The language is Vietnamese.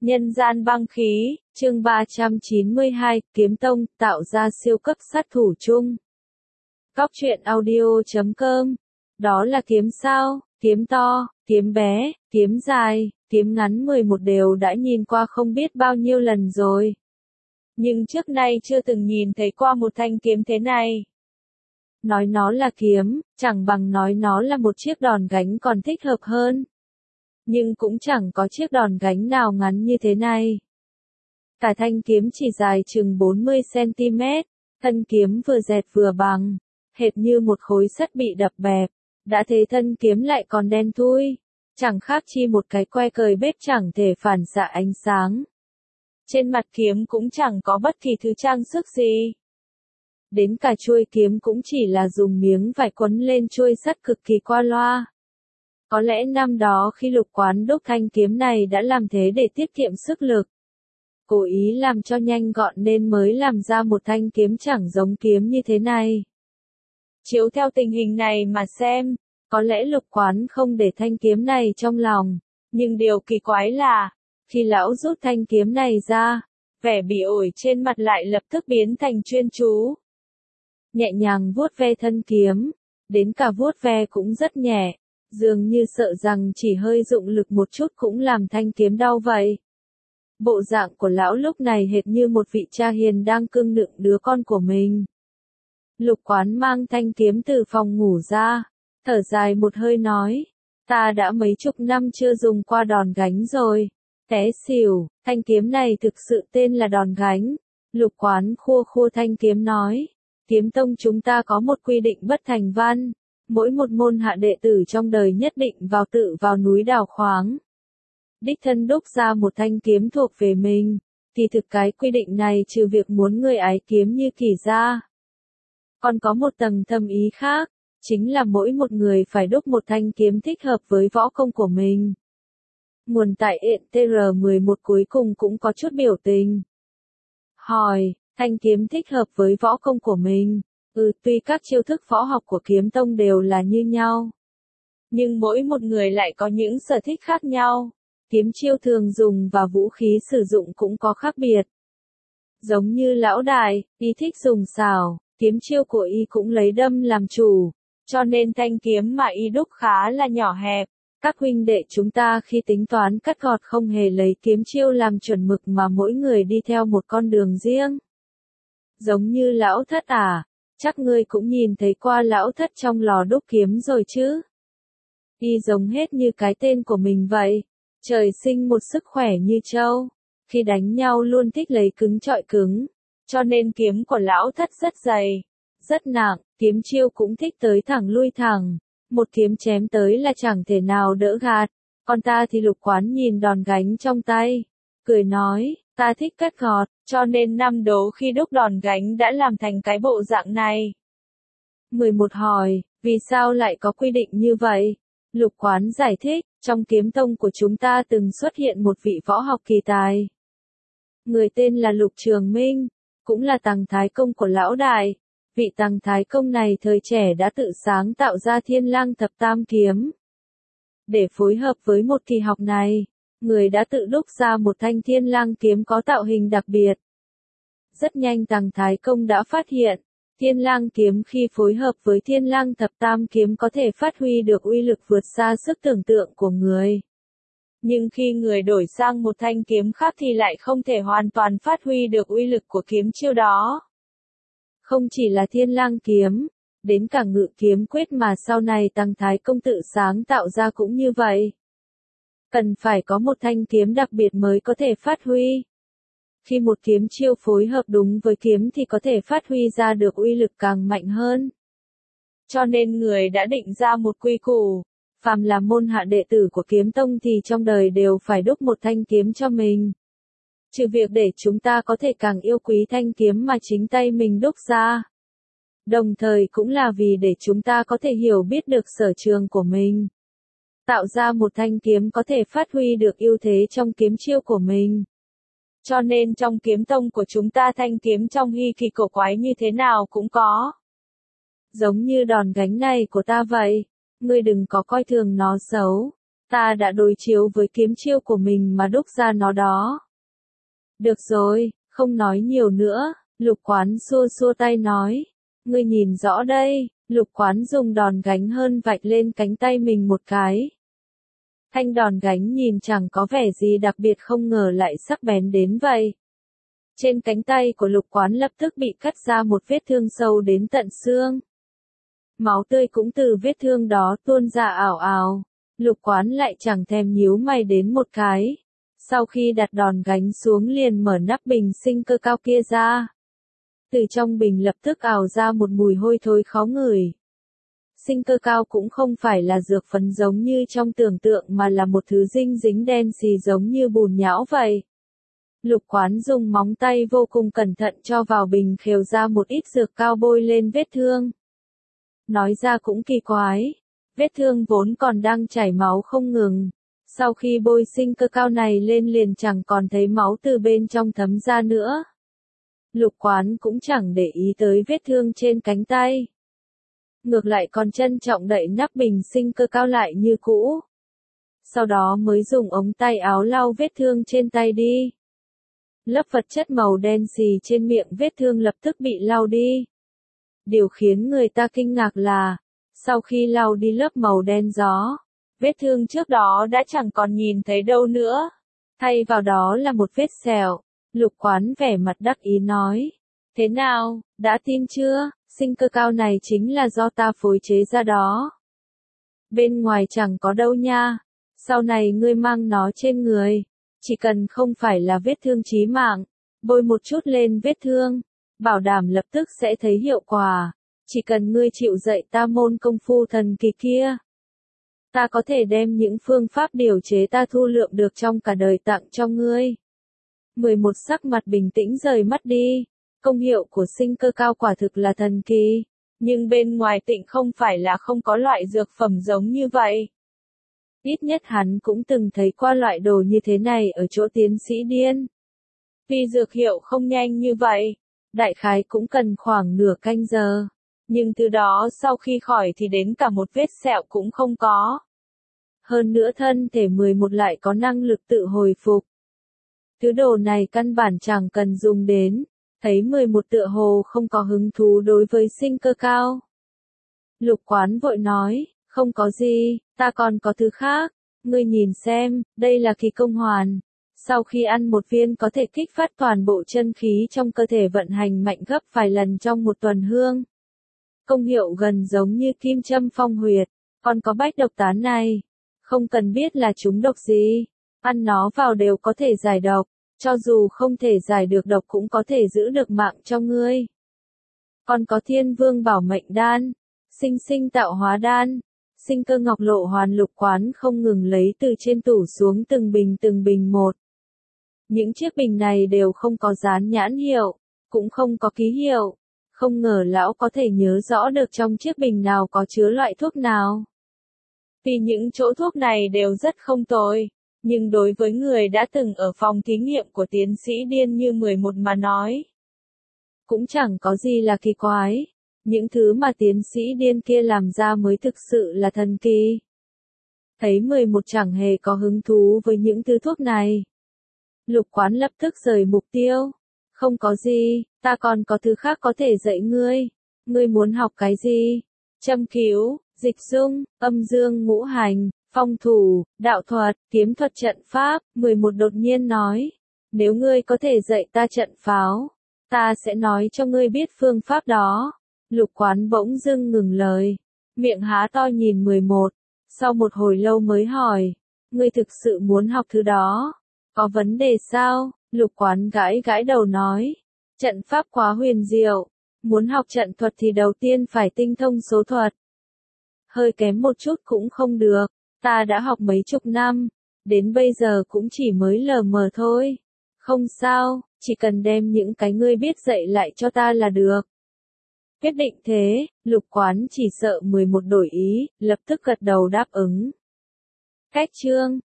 Nhân gian băng khí, chương 392, Kiếm Tông, tạo ra siêu cấp sát thủ chung. Góc truyện audio.com. Đó là kiếm sao, kiếm to, kiếm bé, kiếm dài, kiếm ngắn 11 đều đã nhìn qua không biết bao nhiêu lần rồi. Nhưng trước nay chưa từng nhìn thấy qua một thanh kiếm thế này. Nói nó là kiếm, chẳng bằng nói nó là một chiếc đòn gánh còn thích hợp hơn. Nhưng cũng chẳng có chiếc đòn gánh nào ngắn như thế này. Cả thanh kiếm chỉ dài chừng 40cm, thân kiếm vừa dẹt vừa bằng, hệt như một khối sắt bị đập bẹp. Đã thế thân kiếm lại còn đen thui, chẳng khác chi một cái que cời bếp chẳng thể phản xạ ánh sáng. Trên mặt kiếm cũng chẳng có bất kỳ thứ trang sức gì. Đến cả chuôi kiếm cũng chỉ là dùng miếng vải quấn lên chuôi sắt cực kỳ qua loa. Có lẽ năm đó khi Lục Quán đúc thanh kiếm này đã làm thế để tiết kiệm sức lực. Cố ý làm cho nhanh gọn nên mới làm ra một thanh kiếm chẳng giống kiếm như thế này. Chiếu theo tình hình này mà xem, có lẽ Lục Quán không để thanh kiếm này trong lòng. Nhưng điều kỳ quái là, khi lão rút thanh kiếm này ra, vẻ bỉ ổi trên mặt lại lập tức biến thành chuyên chú. Nhẹ nhàng vuốt ve thân kiếm, đến cả vuốt ve cũng rất nhẹ. Dường như sợ rằng chỉ hơi dụng lực một chút cũng làm thanh kiếm đau vậy. Bộ dạng của lão lúc này hệt như một vị cha hiền đang cưng nựng đứa con của mình. Lục Quán mang thanh kiếm từ phòng ngủ ra, thở dài một hơi nói, ta đã mấy chục năm chưa dùng qua đòn gánh rồi. Té xỉu, thanh kiếm này thực sự tên là đòn gánh. Lục Quán khua khua thanh kiếm nói, Kiếm Tông chúng ta có một quy định bất thành văn. Mỗi một môn hạ đệ tử trong đời nhất định tự vào núi đào khoáng. Đích thân đúc ra một thanh kiếm thuộc về mình, thì thực cái quy định này trừ việc muốn người ái kiếm như Kỳ ra. Còn có một tầng thâm ý khác, chính là mỗi một người phải đúc một thanh kiếm thích hợp với võ công của mình. Nguồn tại TR11 cuối cùng cũng có chút biểu tình. Hỏi, thanh kiếm thích hợp với võ công của mình. Tuy các chiêu thức võ học của Kiếm Tông đều là như nhau. Nhưng mỗi một người lại có những sở thích khác nhau. Kiếm chiêu thường dùng và vũ khí sử dụng cũng có khác biệt. Giống như lão đại, y thích dùng xảo, kiếm chiêu của y cũng lấy đâm làm chủ. Cho nên thanh kiếm mà y đúc khá là nhỏ hẹp. Các huynh đệ chúng ta khi tính toán cắt gọt không hề lấy kiếm chiêu làm chuẩn mực mà mỗi người đi theo một con đường riêng. Giống như lão thất à. Chắc ngươi cũng nhìn thấy qua lão thất trong lò đúc kiếm rồi chứ. Y giống hết như cái tên của mình vậy. Trời sinh một sức khỏe như trâu. Khi đánh nhau luôn thích lấy cứng chọi cứng. Cho nên kiếm của lão thất rất dày, rất nặng, kiếm chiêu cũng thích tới thẳng lui thẳng. Một kiếm chém tới là chẳng thể nào đỡ gạt. Còn ta thì Lục Quán nhìn đòn gánh trong tay, cười nói, ta thích cắt gọt, cho nên năm đó khi đúc đòn gánh đã làm thành cái bộ dạng này. 11 hỏi, vì sao lại có quy định như vậy? Lục Quán giải thích, trong Kiếm Tông của chúng ta từng xuất hiện một vị võ học kỳ tài. Người tên là Lục Trường Minh, cũng là Tằng Thái Công của lão đại. Vị Tằng Thái Công này thời trẻ đã tự sáng tạo ra Thiên Lang Thập Tam Kiếm. Để phối hợp với một kỳ học này, người đã tự đúc ra một thanh Thiên Lang kiếm có tạo hình đặc biệt. Rất nhanh Tằng Thái Công đã phát hiện, Thiên Lang kiếm khi phối hợp với Thiên Lang Thập Tam kiếm có thể phát huy được uy lực vượt xa sức tưởng tượng của người. Nhưng khi người đổi sang một thanh kiếm khác thì lại không thể hoàn toàn phát huy được uy lực của kiếm chiêu đó. Không chỉ là Thiên Lang kiếm, đến cả Ngự Kiếm Quyết mà sau này Tằng Thái Công tự sáng tạo ra cũng như vậy. Cần phải có một thanh kiếm đặc biệt mới có thể phát huy. Khi một kiếm chiêu phối hợp đúng với kiếm thì có thể phát huy ra được uy lực càng mạnh hơn. Cho nên người đã định ra một quy củ, phàm là môn hạ đệ tử của Kiếm Tông thì trong đời đều phải đúc một thanh kiếm cho mình. Trừ việc để chúng ta có thể càng yêu quý thanh kiếm mà chính tay mình đúc ra. Đồng thời cũng là vì để chúng ta có thể hiểu biết được sở trường của mình. Tạo ra một thanh kiếm có thể phát huy được ưu thế trong kiếm chiêu của mình. Cho nên trong Kiếm Tông của chúng ta thanh kiếm trong hy kỳ cổ quái như thế nào cũng có. Giống như đòn gánh này của ta vậy, ngươi đừng có coi thường nó xấu. Ta đã đối chiếu với kiếm chiêu của mình mà đúc ra nó đó. Được rồi, không nói nhiều nữa, Lục Quán xua xua tay nói. Ngươi nhìn rõ đây, Lục Quán dùng đòn gánh hơn vạch lên cánh tay mình một cái. Thanh đòn gánh nhìn chẳng có vẻ gì đặc biệt, không ngờ lại sắc bén đến vậy. Trên cánh tay của Lục Quán lập tức bị cắt ra một vết thương sâu đến tận xương. Máu tươi cũng từ vết thương đó tuôn ra ảo ảo. Lục Quán lại chẳng thèm nhíu mày đến một cái. Sau khi đặt đòn gánh xuống liền mở nắp bình sinh cơ cao kia ra. Từ trong bình lập tức ào ra một mùi hôi thối khó ngửi. Sinh cơ cao cũng không phải là dược phấn giống như trong tưởng tượng mà là một thứ dinh dính đen xì giống như bùn nhão vậy. Lục Quán dùng móng tay vô cùng cẩn thận cho vào bình khều ra một ít dược cao bôi lên vết thương. Nói ra cũng kỳ quái, vết thương vốn còn đang chảy máu không ngừng. Sau khi bôi sinh cơ cao này lên liền chẳng còn thấy máu từ bên trong thấm ra nữa. Lục Quán cũng chẳng để ý tới vết thương trên cánh tay. Ngược lại còn trân trọng đậy nắp bình sinh cơ cao lại như cũ. Sau đó mới dùng ống tay áo lau vết thương trên tay đi. Lớp vật chất màu đen xì trên miệng vết thương lập tức bị lau đi. Điều khiến người ta kinh ngạc là, sau khi lau đi lớp màu đen gió, vết thương trước đó đã chẳng còn nhìn thấy đâu nữa. Thay vào đó là một vết sẹo. Lục Quán vẻ mặt đắc ý nói. Thế nào, đã tin chưa, sinh cơ cao này chính là do ta phối chế ra đó. Bên ngoài chẳng có đâu nha. Sau này ngươi mang nó trên người. Chỉ cần không phải là vết thương chí mạng, bôi một chút lên vết thương, bảo đảm lập tức sẽ thấy hiệu quả. Chỉ cần ngươi chịu dạy ta môn công phu thần kỳ kia, ta có thể đem những phương pháp điều chế ta thu lượm được trong cả đời tặng cho ngươi. 11 sắc mặt bình tĩnh rời mắt đi. Công hiệu của sinh cơ cao quả thực là thần kỳ, nhưng bên ngoài Tịnh không phải là không có loại dược phẩm giống như vậy. Ít nhất hắn cũng từng thấy qua loại đồ như thế này ở chỗ tiến sĩ Điên. Tuy dược hiệu không nhanh như vậy, đại khái cũng cần khoảng nửa canh giờ, nhưng từ đó sau khi khỏi thì đến cả một vết sẹo cũng không có. Hơn nữa thân thể 11 lại có năng lực tự hồi phục. Thứ đồ này căn bản chẳng cần dùng đến, thấy 11 tựa hồ không có hứng thú đối với sinh cơ cao. Lục Quán vội nói, không có gì, ta còn có thứ khác, ngươi nhìn xem, đây là kỳ công hoàn. Sau khi ăn một viên có thể kích phát toàn bộ chân khí trong cơ thể vận hành mạnh gấp vài lần trong một tuần hương. Công hiệu gần giống như kim châm phong huyệt, còn có bách độc tán này. Không cần biết là chúng độc gì, ăn nó vào đều có thể giải độc, cho dù không thể giải được độc cũng có thể giữ được mạng cho ngươi. Còn có Thiên Vương bảo mệnh đan, sinh sinh tạo hóa đan, sinh cơ ngọc lộ hoàn. Lục Quán không ngừng lấy từ trên tủ xuống từng bình một. Những chiếc bình này đều không có dán nhãn hiệu, cũng không có ký hiệu. Không ngờ lão có thể nhớ rõ được trong chiếc bình nào có chứa loại thuốc nào. Vì những chỗ thuốc này đều rất không tồi, nhưng đối với người đã từng ở phòng thí nghiệm của tiến sĩ Điên như 11 mà nói, cũng chẳng có gì là kỳ quái. Những thứ mà tiến sĩ Điên kia làm ra mới thực sự là thần kỳ. Thấy 11 chẳng hề có hứng thú với những thứ thuốc này, Lục Quán lập tức rời mục tiêu. Không có gì, ta còn có thứ khác có thể dạy ngươi. Ngươi muốn học cái gì? Châm cứu, dịch dung, âm dương ngũ hành, phong thủ, đạo thuật, kiếm thuật, trận pháp. 11 đột nhiên nói, nếu ngươi có thể dạy ta trận pháo, ta sẽ nói cho ngươi biết phương pháp đó. Lục Quán bỗng dưng ngừng lời, miệng há to nhìn 11, sau một hồi lâu mới hỏi, ngươi thực sự muốn học thứ đó? Có vấn đề sao? Lục Quán gãi gãi đầu nói, trận pháp quá huyền diệu, muốn học trận thuật thì đầu tiên phải tinh thông số thuật. Hơi kém một chút cũng không được, ta đã học mấy chục năm, đến bây giờ cũng chỉ mới lờ mờ thôi. Không sao, chỉ cần đem những cái ngươi biết dạy lại cho ta là được. Quyết định thế, Lục Quán chỉ sợ 11 đổi ý, lập tức gật đầu đáp ứng. Cách chương